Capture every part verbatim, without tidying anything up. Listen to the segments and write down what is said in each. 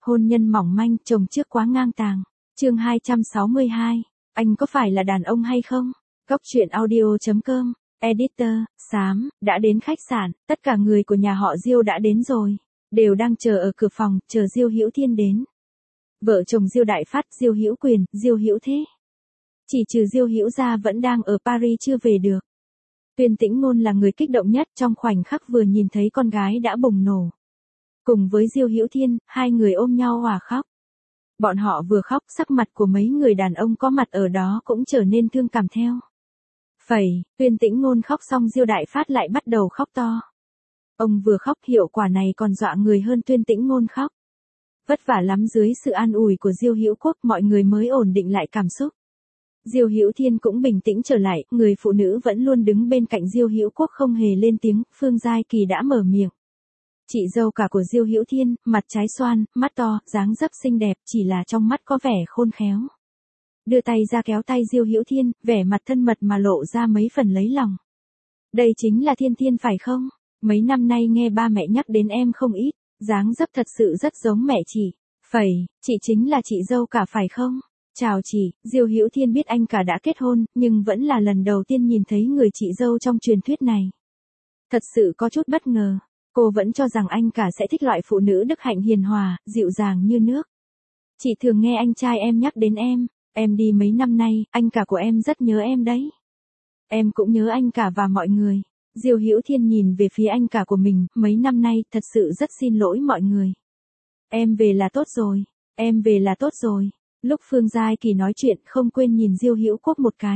Hôn nhân mỏng manh, chồng trước quá ngang tàng. Chương hai trăm sáu mươi hai. Anh có phải là đàn ông hay không? Góc truyện audio chấm com. Editor, Sám, đã đến khách sạn, tất cả người của nhà họ Diêu đã đến rồi, đều đang chờ ở cửa phòng, chờ Diêu Hữu Thiên đến. Vợ chồng Diêu Đại Phát, Diêu Hữu Quyền, Diêu Hữu Thế. Chỉ trừ Diêu Hữu gia vẫn đang ở Paris chưa về được. Tuyên Tĩnh Ngôn là người kích động nhất, trong khoảnh khắc vừa nhìn thấy con gái đã bùng nổ. Cùng với Diêu Hữu Thiên, hai người ôm nhau òa khóc. Bọn họ vừa khóc, sắc mặt của mấy người đàn ông có mặt ở đó cũng trở nên thương cảm theo. Phẩy, Tuyên Tĩnh Ngôn khóc xong Diêu Đại Phát lại bắt đầu khóc to. Ông vừa khóc hiệu quả này còn dọa người hơn Tuyên Tĩnh Ngôn khóc. Vất vả lắm dưới sự an ủi của Diêu Hữu Quốc mọi người mới ổn định lại cảm xúc. Diêu Hữu Thiên cũng bình tĩnh trở lại, người phụ nữ vẫn luôn đứng bên cạnh Diêu Hữu Quốc không hề lên tiếng, Phương Giai Kỳ đã mở miệng. Chị dâu cả của Diêu Hữu Thiên, mặt trái xoan, mắt to, dáng dấp xinh đẹp, chỉ là trong mắt có vẻ khôn khéo. Đưa tay ra kéo tay Diêu Hữu Thiên, vẻ mặt thân mật mà lộ ra mấy phần lấy lòng. Đây chính là Thiên Thiên phải không? Mấy năm nay nghe ba mẹ nhắc đến em không ít, dáng dấp thật sự rất giống mẹ chị. Phẩy, chị chính là chị dâu cả phải không? Chào chị, Diêu Hữu Thiên biết anh cả đã kết hôn, nhưng vẫn là lần đầu tiên nhìn thấy người chị dâu trong truyền thuyết này. Thật sự có chút bất ngờ, cô vẫn cho rằng anh cả sẽ thích loại phụ nữ đức hạnh hiền hòa, dịu dàng như nước. Chị thường nghe anh trai em nhắc đến em, em đi mấy năm nay, anh cả của em rất nhớ em đấy. Em cũng nhớ anh cả và mọi người. Diêu Hữu Thiên nhìn về phía anh cả của mình, mấy năm nay, thật sự rất xin lỗi mọi người. Em về là tốt rồi, em về là tốt rồi. Lúc Phương Giai Kỳ nói chuyện không quên nhìn Diêu Hữu Quốc một cái.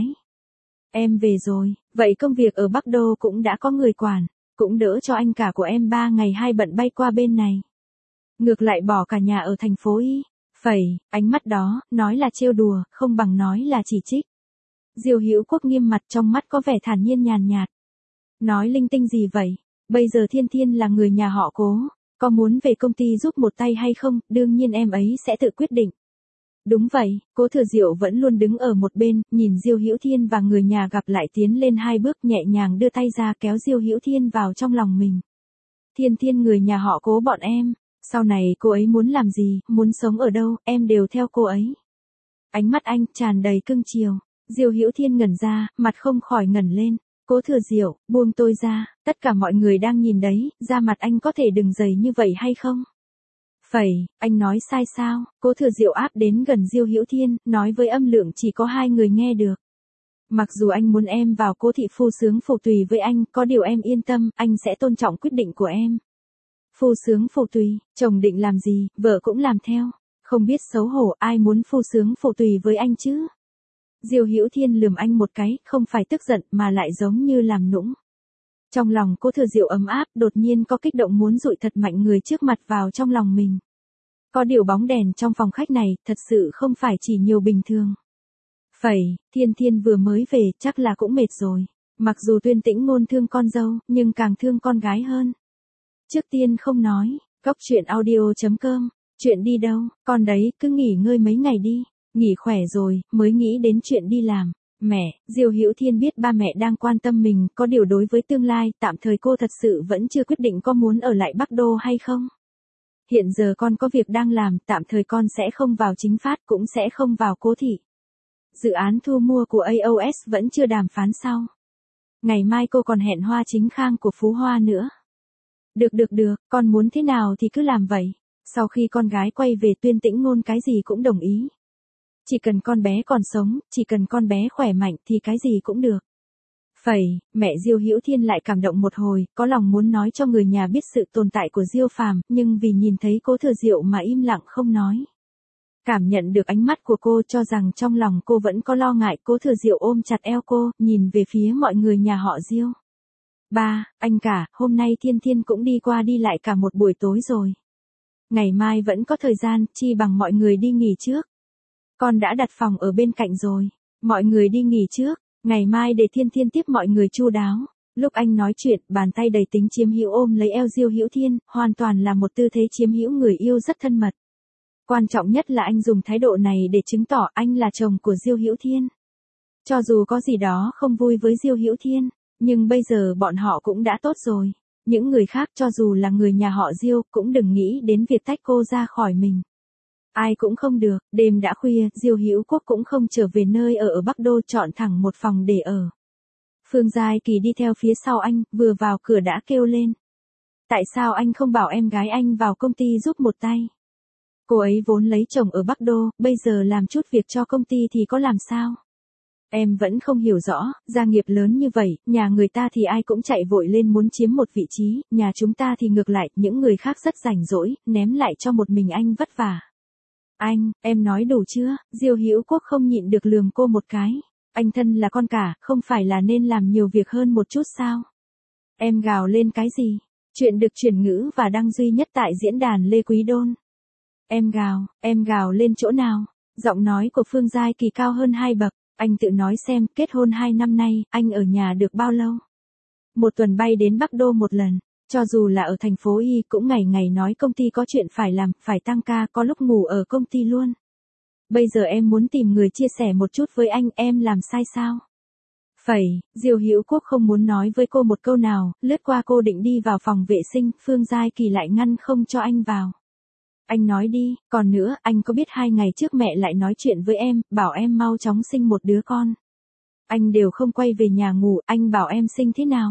Em về rồi, vậy công việc ở Bắc Đô cũng đã có người quản, cũng đỡ cho anh cả của em ba ngày hai bận bay qua bên này. Ngược lại bỏ cả nhà ở thành phố Y. Phẩy, ánh mắt đó, nói là trêu đùa, không bằng nói là chỉ trích. Diêu Hữu Quốc nghiêm mặt trong mắt có vẻ thản nhiên nhàn nhạt. Nói linh tinh gì vậy? Bây giờ Thiên Thiên là người nhà họ Cố, có muốn về công ty giúp một tay hay không, đương nhiên em ấy sẽ tự quyết định. Đúng vậy, Cố Thừa Diệu vẫn luôn đứng ở một bên, nhìn Diêu Hữu Thiên và người nhà gặp lại tiến lên hai bước nhẹ nhàng đưa tay ra kéo Diêu Hữu Thiên vào trong lòng mình. Thiên Thiên người nhà họ Cố bọn em, sau này cô ấy muốn làm gì, muốn sống ở đâu, em đều theo cô ấy. Ánh mắt anh tràn đầy cưng chiều, Diêu Hữu Thiên ngẩn ra, mặt không khỏi ngẩn lên. Cố Thừa Diệu, buông tôi ra, tất cả mọi người đang nhìn đấy, da mặt anh có thể đừng dày như vậy hay không? Phẩy, anh nói sai sao? Cố Thừa Diệu áp đến gần Diêu Hữu Thiên, nói với âm lượng chỉ có hai người nghe được. Mặc dù anh muốn em vào Cố thị phu sướng phụ tùy với anh, có điều em yên tâm, anh sẽ tôn trọng quyết định của em. Phu sướng phụ tùy, chồng định làm gì, vợ cũng làm theo. Không biết xấu hổ, ai muốn phu sướng phụ tùy với anh chứ? Diêu Hữu Thiên lườm anh một cái, không phải tức giận mà lại giống như làm nũng. Trong lòng Cố Thừa Diệu ấm áp, đột nhiên có kích động muốn dụi thật mạnh người trước mặt vào trong lòng mình. Có điều bóng đèn trong phòng khách này, thật sự không phải chỉ nhiều bình thường. Phẩy, Thiên Thiên vừa mới về, chắc là cũng mệt rồi. Mặc dù Tuyên Tĩnh Ngôn thương con dâu, nhưng càng thương con gái hơn. Trước tiên không nói, góc truyện audio chấm com, chuyện đi đâu, con đấy, cứ nghỉ ngơi mấy ngày đi. Nghỉ khỏe rồi, mới nghĩ đến chuyện đi làm. Mẹ, Diêu Hữu Thiên biết ba mẹ đang quan tâm mình, có điều đối với tương lai, tạm thời cô thật sự vẫn chưa quyết định có muốn ở lại Bắc Đô hay không. Hiện giờ con có việc đang làm, tạm thời con sẽ không vào Chính Phát, cũng sẽ không vào Cố thị. Dự án thu mua của a o ét vẫn chưa đàm phán xong. Ngày mai cô còn hẹn Hoa Chính Khang của Phú Hoa nữa. Được được được, con muốn thế nào thì cứ làm vậy. Sau khi con gái quay về Tuyên Tĩnh Ngôn cái gì cũng đồng ý. Chỉ cần con bé còn sống, chỉ cần con bé khỏe mạnh thì cái gì cũng được. Phẩy, mẹ Diêu Hữu Thiên lại cảm động một hồi, có lòng muốn nói cho người nhà biết sự tồn tại của Diêu Phàm, nhưng vì nhìn thấy Cố Thừa Diệu mà im lặng không nói. Cảm nhận được ánh mắt của cô cho rằng trong lòng cô vẫn có lo ngại, Cố Thừa Diệu ôm chặt eo cô, nhìn về phía mọi người nhà họ Diêu. Ba, anh cả, hôm nay Thiên Thiên cũng đi qua đi lại cả một buổi tối rồi. Ngày mai vẫn có thời gian, chi bằng mọi người đi nghỉ trước. Con đã đặt phòng ở bên cạnh rồi. Mọi người đi nghỉ trước, ngày mai để Thiên Thiên tiếp mọi người chu đáo. Lúc anh nói chuyện, bàn tay đầy tính chiếm hữu ôm lấy eo Diêu Hữu Thiên, hoàn toàn là một tư thế chiếm hữu người yêu rất thân mật. Quan trọng nhất là anh dùng thái độ này để chứng tỏ anh là chồng của Diêu Hữu Thiên. Cho dù có gì đó không vui với Diêu Hữu Thiên, nhưng bây giờ bọn họ cũng đã tốt rồi. Những người khác cho dù là người nhà họ Diêu cũng đừng nghĩ đến việc tách cô ra khỏi mình. Ai cũng không được, đêm đã khuya, Diêu Hữu Quốc cũng không trở về nơi ở ở Bắc Đô, chọn thẳng một phòng để ở. Phương Giai Kỳ đi theo phía sau anh, vừa vào cửa đã kêu lên. Tại sao anh không bảo em gái anh vào công ty giúp một tay? Cô ấy vốn lấy chồng ở Bắc Đô, bây giờ làm chút việc cho công ty thì có làm sao? Em vẫn không hiểu rõ, gia nghiệp lớn như vậy, nhà người ta thì ai cũng chạy vội lên muốn chiếm một vị trí, nhà chúng ta thì ngược lại, những người khác rất rảnh rỗi, ném lại cho một mình anh vất vả. Anh, em nói đủ chưa? Diêu Hữu Quốc không nhịn được lườm cô một cái. Anh thân là con cả, không phải là nên làm nhiều việc hơn một chút sao? Em gào lên cái gì? Chuyện được chuyển ngữ và đăng duy nhất tại diễn đàn Lê Quý Đôn. Em gào, em gào lên chỗ nào? Giọng nói của Phương Giai Kỳ cao hơn hai bậc. Anh tự nói xem, kết hôn hai năm nay, anh ở nhà được bao lâu? Một tuần bay đến Bắc Đô một lần. Cho dù là ở thành phố Y cũng ngày ngày nói công ty có chuyện phải làm, phải tăng ca, có lúc ngủ ở công ty luôn. Bây giờ em muốn tìm người chia sẻ một chút với anh, em làm sai sao? Phẩy, Diêu Hữu Quốc không muốn nói với cô một câu nào, lướt qua cô định đi vào phòng vệ sinh, Phương Giai Kỳ lại ngăn không cho anh vào. Anh nói đi, còn nữa, anh có biết hai ngày trước mẹ lại nói chuyện với em, bảo em mau chóng sinh một đứa con. Anh đều không quay về nhà ngủ, anh bảo em sinh thế nào?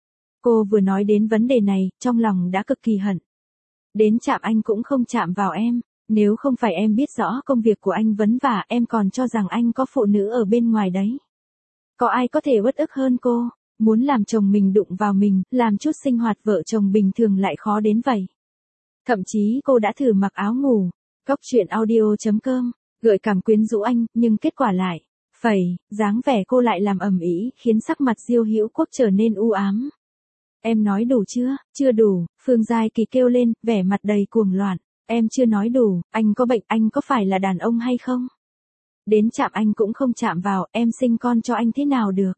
Cô vừa nói đến vấn đề này, trong lòng đã cực kỳ hận. Đến chạm anh cũng không chạm vào em, nếu không phải em biết rõ công việc của anh vấn vả, em còn cho rằng anh có phụ nữ ở bên ngoài đấy. Có ai có thể uất ức hơn cô, muốn làm chồng mình đụng vào mình, làm chút sinh hoạt vợ chồng bình thường lại khó đến vậy. Thậm chí cô đã thử mặc áo ngủ, góc chuyện audio chấm com, gợi cảm quyến rũ anh, nhưng kết quả lại, phẩy, dáng vẻ cô lại làm ầm ĩ, khiến sắc mặt Diêu Hữu Quốc trở nên u ám. Em nói đủ chưa? Chưa đủ, Phương Giai Kỳ kêu lên, vẻ mặt đầy cuồng loạn. Em chưa nói đủ, anh có bệnh, anh có phải là đàn ông hay không? Đến chạm anh cũng không chạm vào, em sinh con cho anh thế nào được?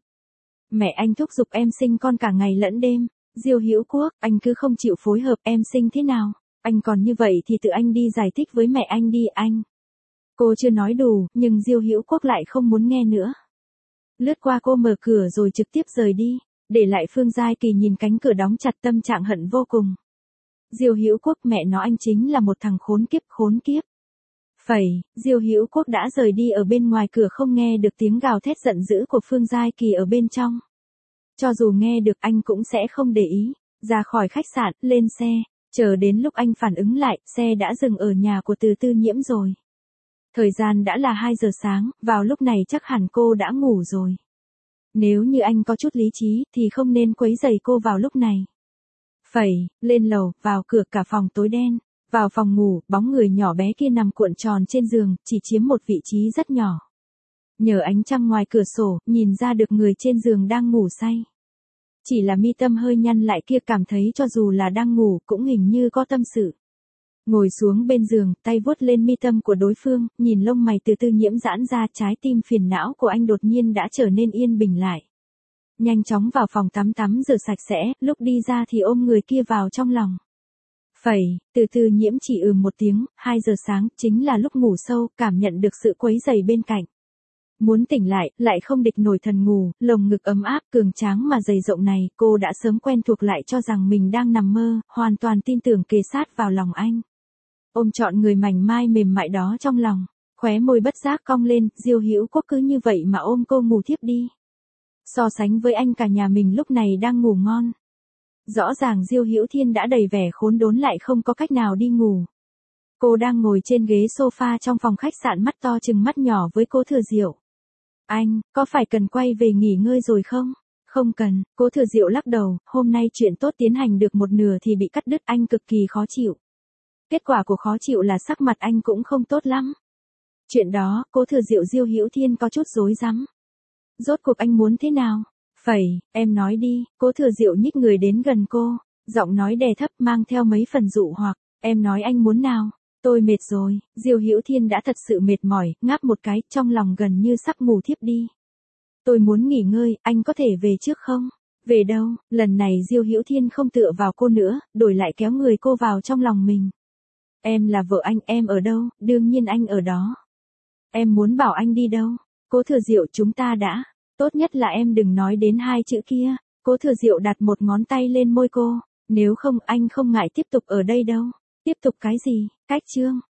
Mẹ anh thúc giục em sinh con cả ngày lẫn đêm. Diêu Hữu Quốc, anh cứ không chịu phối hợp, em sinh thế nào? Anh còn như vậy thì tự anh đi giải thích với mẹ anh đi anh. Cô chưa nói đủ, nhưng Diêu Hữu Quốc lại không muốn nghe nữa. Lướt qua cô mở cửa rồi trực tiếp rời đi, để lại Phương Giai Kỳ nhìn cánh cửa đóng chặt tâm trạng hận vô cùng. Diêu Hữu Quốc, mẹ nó anh chính là một thằng khốn kiếp, khốn kiếp. Phẩy, Diêu Hữu Quốc đã rời đi, ở bên ngoài cửa không nghe được tiếng gào thét giận dữ của Phương Giai Kỳ ở bên trong. Cho dù nghe được anh cũng sẽ không để ý, ra khỏi khách sạn, lên xe, chờ đến lúc anh phản ứng lại, xe đã dừng ở nhà của Từ Tư Nhiễm rồi. Thời gian đã là hai giờ sáng, vào lúc này chắc hẳn cô đã ngủ rồi. Nếu như anh có chút lý trí thì không nên quấy rầy cô vào lúc này. Phẩy, lên lầu, vào cửa, cả phòng tối đen. Vào phòng ngủ, bóng người nhỏ bé kia nằm cuộn tròn trên giường, chỉ chiếm một vị trí rất nhỏ. Nhờ ánh trăng ngoài cửa sổ, nhìn ra được người trên giường đang ngủ say. Chỉ là mi tâm hơi nhăn lại kia, cảm thấy cho dù là đang ngủ cũng hình như có tâm sự. Ngồi xuống bên giường, tay vuốt lên mi tâm của đối phương, nhìn lông mày Từ Tư Nhiễm giãn ra, trái tim phiền não của anh đột nhiên đã trở nên yên bình lại. Nhanh chóng vào phòng tắm tắm rửa sạch sẽ, lúc đi ra thì ôm người kia vào trong lòng. Phẩy, Từ Tư Nhiễm chỉ ừ một tiếng, hai giờ sáng, chính là lúc ngủ sâu, cảm nhận được sự quấy rầy bên cạnh. Muốn tỉnh lại, lại không địch nổi thần ngủ, lồng ngực ấm áp, cường tráng mà dày rộng này, cô đã sớm quen thuộc lại cho rằng mình đang nằm mơ, hoàn toàn tin tưởng kề sát vào lòng anh. Ôm trọn người mảnh mai mềm mại đó trong lòng, khóe môi bất giác cong lên, Diêu Hữu Quốc cứ như vậy mà ôm cô ngủ thiếp đi. So sánh với anh, cả nhà mình lúc này đang ngủ ngon. Rõ ràng Diêu Hữu Thiên đã đầy vẻ khốn đốn lại không có cách nào đi ngủ. Cô đang ngồi trên ghế sofa trong phòng khách sạn, mắt to chừng mắt nhỏ với Cố Thừa Diệu. Anh, có phải cần quay về nghỉ ngơi rồi không? Không cần, Cố Thừa Diệu lắc đầu, hôm nay chuyện tốt tiến hành được một nửa thì bị cắt đứt, anh cực kỳ khó chịu. Kết quả của khó chịu là sắc mặt anh cũng không tốt lắm. Chuyện đó, Cố Thừa Diệu Diêu Hữu Thiên có chút rối rắm. Rốt cuộc anh muốn thế nào? Phẩy, em nói đi, Cố Thừa Diệu nhích người đến gần cô, giọng nói đè thấp mang theo mấy phần dụ hoặc, em nói anh muốn nào? Tôi mệt rồi, Diêu Hữu Thiên đã thật sự mệt mỏi, ngáp một cái, trong lòng gần như sắp ngủ thiếp đi. Tôi muốn nghỉ ngơi, anh có thể về trước không? Về đâu? Lần này Diêu Hữu Thiên không tựa vào cô nữa, đổi lại kéo người cô vào trong lòng mình. Em là vợ anh, em ở đâu? Đương nhiên anh ở đó. Em muốn bảo anh đi đâu? Cố Thừa Diệu, chúng ta đã. Tốt nhất là em đừng nói đến hai chữ kia. Cố Thừa Diệu đặt một ngón tay lên môi cô. Nếu không, anh không ngại tiếp tục ở đây đâu. Tiếp tục cái gì? Cách chương.